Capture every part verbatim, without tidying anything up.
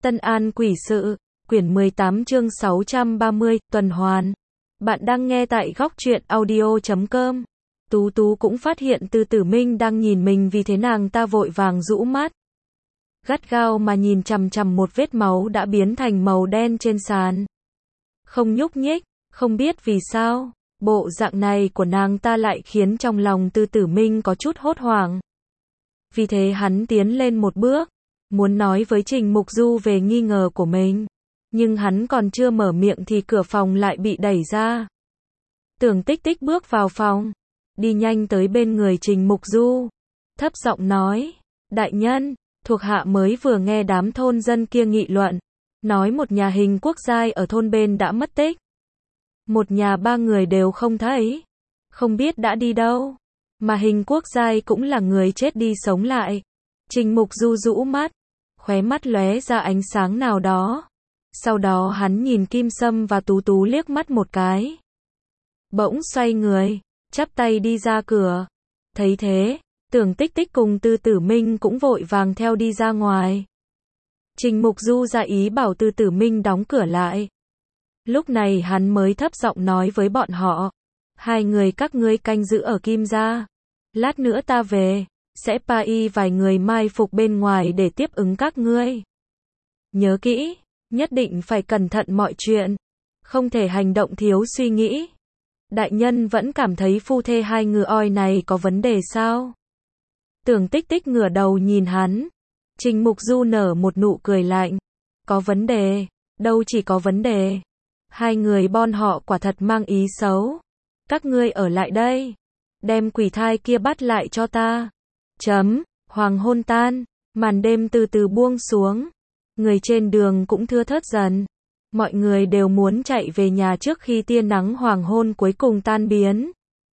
Tân An Quỷ Sự, quyển mười tám chương sáu trăm ba mươi, tuần hoàn. Bạn đang nghe tại góc truyện audio chấm com. Tú Tú cũng phát hiện Từ Tử Minh đang nhìn mình, vì thế nàng ta vội vàng rũ mắt. Gắt gao mà nhìn chằm chằm một vết máu đã biến thành màu đen trên sàn. Không nhúc nhích, không biết vì sao, bộ dạng này của nàng ta lại khiến trong lòng Từ Tử Minh có chút hốt hoảng. Vì thế hắn tiến lên một bước, muốn nói với Trình Mục Du về nghi ngờ của mình. Nhưng hắn còn chưa mở miệng thì cửa phòng lại bị đẩy ra. Tưởng Tích Tích bước vào phòng, đi nhanh tới bên người Trình Mục Du, thấp giọng nói, đại nhân, thuộc hạ mới vừa nghe đám thôn dân kia nghị luận, nói một nhà Hình Quốc Giai ở thôn bên đã mất tích. Một nhà ba người đều không thấy, không biết đã đi đâu, mà Hình Quốc Giai cũng là người chết đi sống lại. Trình Mục Du rũ mắt, khóe mắt lóe ra ánh sáng nào đó. Sau đó hắn nhìn Kim Sâm và Tú Tú liếc mắt một cái. Bỗng xoay người, chắp tay đi ra cửa. Thấy thế, Tưởng Tích Tích cùng Từ Tử Minh cũng vội vàng theo đi ra ngoài. Trình Mục Du ra ý bảo Từ Tử Minh đóng cửa lại. Lúc này hắn mới thấp giọng nói với bọn họ. Hai người các ngươi canh giữ ở Kim gia. Lát nữa ta về, sẽ pa y vài người mai phục bên ngoài để tiếp ứng các ngươi. Nhớ kỹ, nhất định phải cẩn thận mọi chuyện, không thể hành động thiếu suy nghĩ. Đại nhân vẫn cảm thấy phu thê hai ngựa oi này có vấn đề sao? Tưởng Tích Tích ngửa đầu nhìn hắn. Trình Mục Du nở một nụ cười lạnh. Có vấn đề, đâu chỉ có vấn đề. Hai người bọn họ quả thật mang ý xấu. Các ngươi ở lại đây, đem quỷ thai kia bắt lại cho ta. Chấm, hoàng hôn tan, màn đêm từ từ buông xuống. Người trên đường cũng thưa thớt dần. Mọi người đều muốn chạy về nhà trước khi tia nắng hoàng hôn cuối cùng tan biến.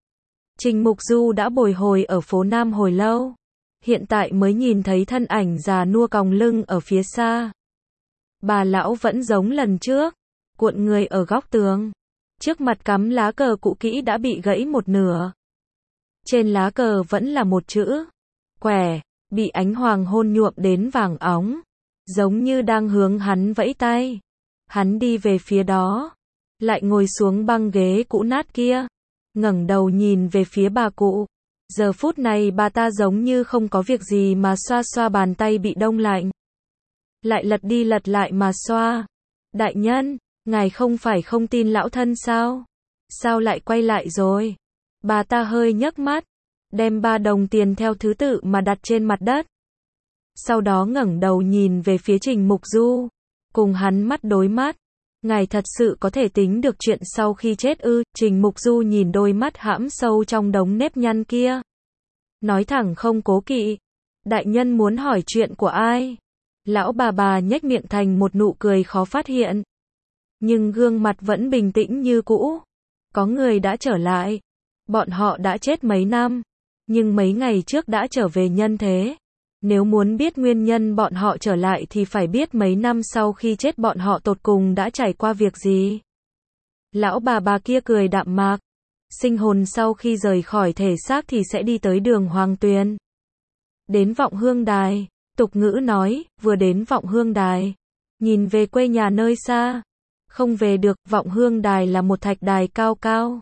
Trình Mục Du đã bồi hồi ở phố Nam hồi lâu. Hiện tại mới nhìn thấy thân ảnh già nua còng lưng ở phía xa. Bà lão vẫn giống lần trước, cuộn người ở góc tường. Trước mặt cắm lá cờ cũ kỹ đã bị gãy một nửa. Trên lá cờ vẫn là một chữ, quẻ, bị ánh hoàng hôn nhuộm đến vàng óng. Giống như đang hướng hắn vẫy tay. Hắn đi về phía đó, lại ngồi xuống băng ghế cũ nát kia, ngẩng đầu nhìn về phía bà cụ. Giờ phút này bà ta giống như không có việc gì mà xoa xoa bàn tay bị đông lạnh. Lại lật đi lật lại mà xoa. Đại nhân, ngài không phải không tin lão thân sao? Sao lại quay lại rồi? Bà ta hơi nhấc mắt, đem ba đồng tiền theo thứ tự mà đặt trên mặt đất. Sau đó ngẩng đầu nhìn về phía Trình Mục Du, cùng hắn mắt đối mắt. Ngài thật sự có thể tính được chuyện sau khi chết ư? Trình Mục Du nhìn đôi mắt hãm sâu trong đống nếp nhăn kia, nói thẳng không cố kỵ. Đại nhân muốn hỏi chuyện của ai? Lão bà bà nhếch miệng thành một nụ cười khó phát hiện, nhưng gương mặt vẫn bình tĩnh như cũ. Có người đã trở lại. Bọn họ đã chết mấy năm, nhưng mấy ngày trước đã trở về nhân thế. Nếu muốn biết nguyên nhân bọn họ trở lại thì phải biết mấy năm sau khi chết bọn họ tột cùng đã trải qua việc gì. Lão bà bà kia cười đạm mạc. Sinh hồn sau khi rời khỏi thể xác thì sẽ đi tới đường Hoàng Tuyền. Đến Vọng Hương Đài, tục ngữ nói, vừa đến Vọng Hương Đài, nhìn về quê nhà nơi xa. Không về được, Vọng Hương Đài là một thạch đài cao cao.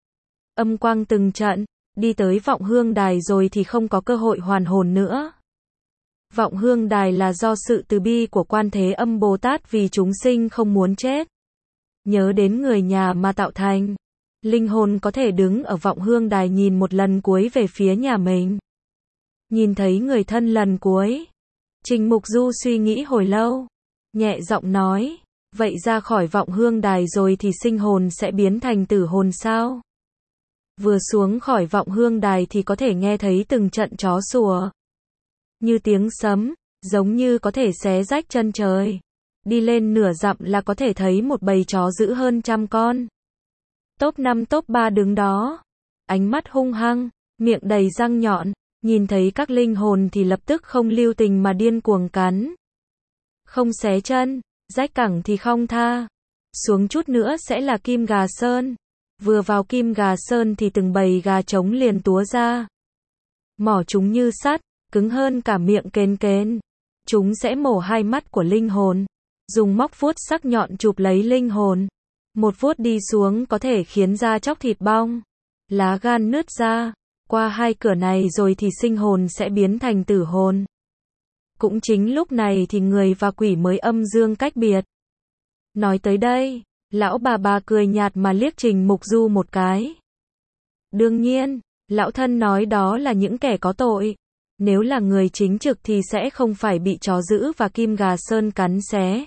Âm quang từng trận, đi tới Vọng Hương Đài rồi thì không có cơ hội hoàn hồn nữa. Vọng Hương Đài là do sự từ bi của Quan Thế Âm Bồ Tát vì chúng sinh không muốn chết, nhớ đến người nhà mà tạo thành. Linh hồn có thể đứng ở Vọng Hương Đài nhìn một lần cuối về phía nhà mình. Nhìn thấy người thân lần cuối. Trình Mục Du suy nghĩ hồi lâu, nhẹ giọng nói, vậy ra khỏi Vọng Hương Đài rồi thì sinh hồn sẽ biến thành tử hồn sao? Vừa xuống khỏi Vọng Hương Đài thì có thể nghe thấy từng trận chó sủa. Như tiếng sấm, giống như có thể xé rách chân trời. Đi lên nửa dặm là có thể thấy một bầy chó dữ hơn trăm con. Top năm top ba đứng đó. Ánh mắt hung hăng, miệng đầy răng nhọn. Nhìn thấy các linh hồn thì lập tức không lưu tình mà điên cuồng cắn. Không xé chân, rách cẳng thì không tha. Xuống chút nữa sẽ là Kim Gà Sơn. Vừa vào Kim Gà Sơn thì từng bầy gà trống liền túa ra. Mỏ chúng như sắt, cứng hơn cả miệng kên kên. Chúng sẽ mổ hai mắt của linh hồn, dùng móc vuốt sắc nhọn chụp lấy linh hồn. Một vuốt đi xuống có thể khiến da chóc thịt bong, lá gan nứt ra. Qua hai cửa này rồi thì sinh hồn sẽ biến thành tử hồn. Cũng chính lúc này thì người và quỷ mới âm dương cách biệt. Nói tới đây, lão bà bà cười nhạt mà liếc Trình Mục Du một cái. Đương nhiên, lão thân nói đó là những kẻ có tội. Nếu là người chính trực thì sẽ không phải bị chó dữ và kim gà sơn cắn xé,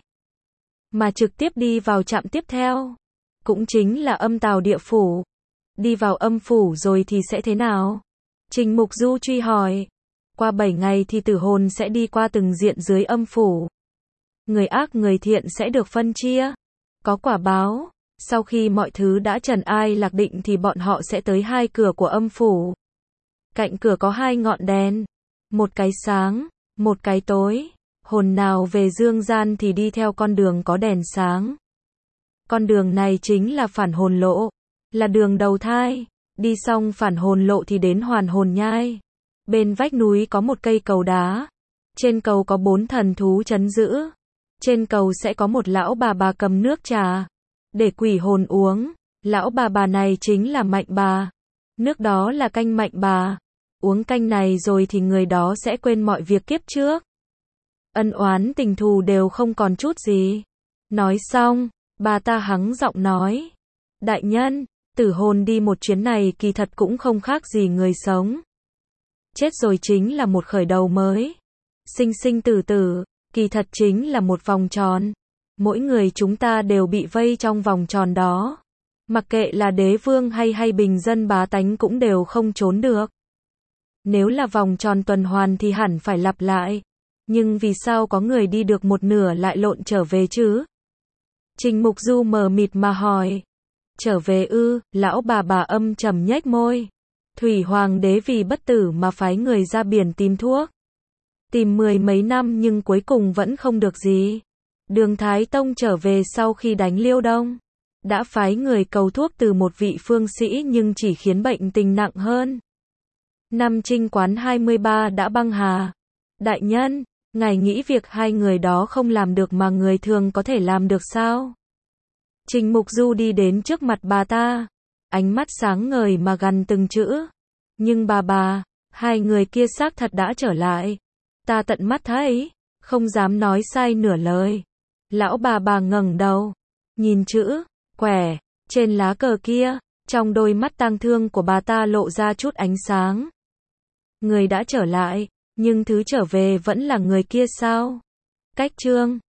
mà trực tiếp đi vào trạm tiếp theo. Cũng chính là âm tào địa phủ. Đi vào âm phủ rồi thì sẽ thế nào? Trình Mục Du truy hỏi. Qua bảy ngày thì tử hồn sẽ đi qua từng diện dưới âm phủ. Người ác người thiện sẽ được phân chia. Có quả báo. Sau khi mọi thứ đã trần ai lạc định thì bọn họ sẽ tới hai cửa của âm phủ. Cạnh cửa có hai ngọn đèn. Một cái sáng, một cái tối. Hồn nào về dương gian thì đi theo con đường có đèn sáng. Con đường này chính là phản hồn lộ. Là đường đầu thai. Đi xong phản hồn lộ thì đến hoàn hồn nhai. Bên vách núi có một cây cầu đá. Trên cầu có bốn thần thú trấn giữ. Trên cầu sẽ có một lão bà bà cầm nước trà để quỷ hồn uống. Lão bà bà này chính là Mạnh Bà. Nước đó là canh Mạnh Bà. Uống canh này rồi thì người đó sẽ quên mọi việc kiếp trước. Ân oán tình thù đều không còn chút gì. Nói xong, bà ta hắng giọng nói. Đại nhân, tử hồn đi một chuyến này kỳ thật cũng không khác gì người sống. Chết rồi chính là một khởi đầu mới. Sinh sinh tử tử, kỳ thật chính là một vòng tròn. Mỗi người chúng ta đều bị vây trong vòng tròn đó. Mặc kệ là đế vương hay hay bình dân bá tánh cũng đều không trốn được. Nếu là vòng tròn tuần hoàn thì hẳn phải lặp lại. Nhưng vì sao có người đi được một nửa lại lộn trở về chứ? Trình Mục Du mờ mịt mà hỏi. Trở về ư? Lão bà bà âm trầm nhếch môi. Thủy Hoàng đế vì bất tử mà phái người ra biển tìm thuốc. Tìm mười mấy năm nhưng cuối cùng vẫn không được gì. Đường Thái Tông trở về sau khi đánh Liêu Đông. Đã phái người cầu thuốc từ một vị phương sĩ nhưng chỉ khiến bệnh tình nặng hơn. Năm Trinh Quán hai mươi ba đã băng hà. Đại nhân, ngài nghĩ việc hai người đó không làm được mà người thường có thể làm được sao? Trình Mục Du đi đến trước mặt bà ta. Ánh mắt sáng ngời mà gằn từng chữ. Nhưng bà bà, hai người kia xác thật đã trở lại. Ta tận mắt thấy, không dám nói sai nửa lời. Lão bà bà ngẩng đầu, nhìn chữ, quẻ, trên lá cờ kia, trong đôi mắt tang thương của bà ta lộ ra chút ánh sáng. Người đã trở lại, nhưng thứ trở về vẫn là người kia sao? Cách chương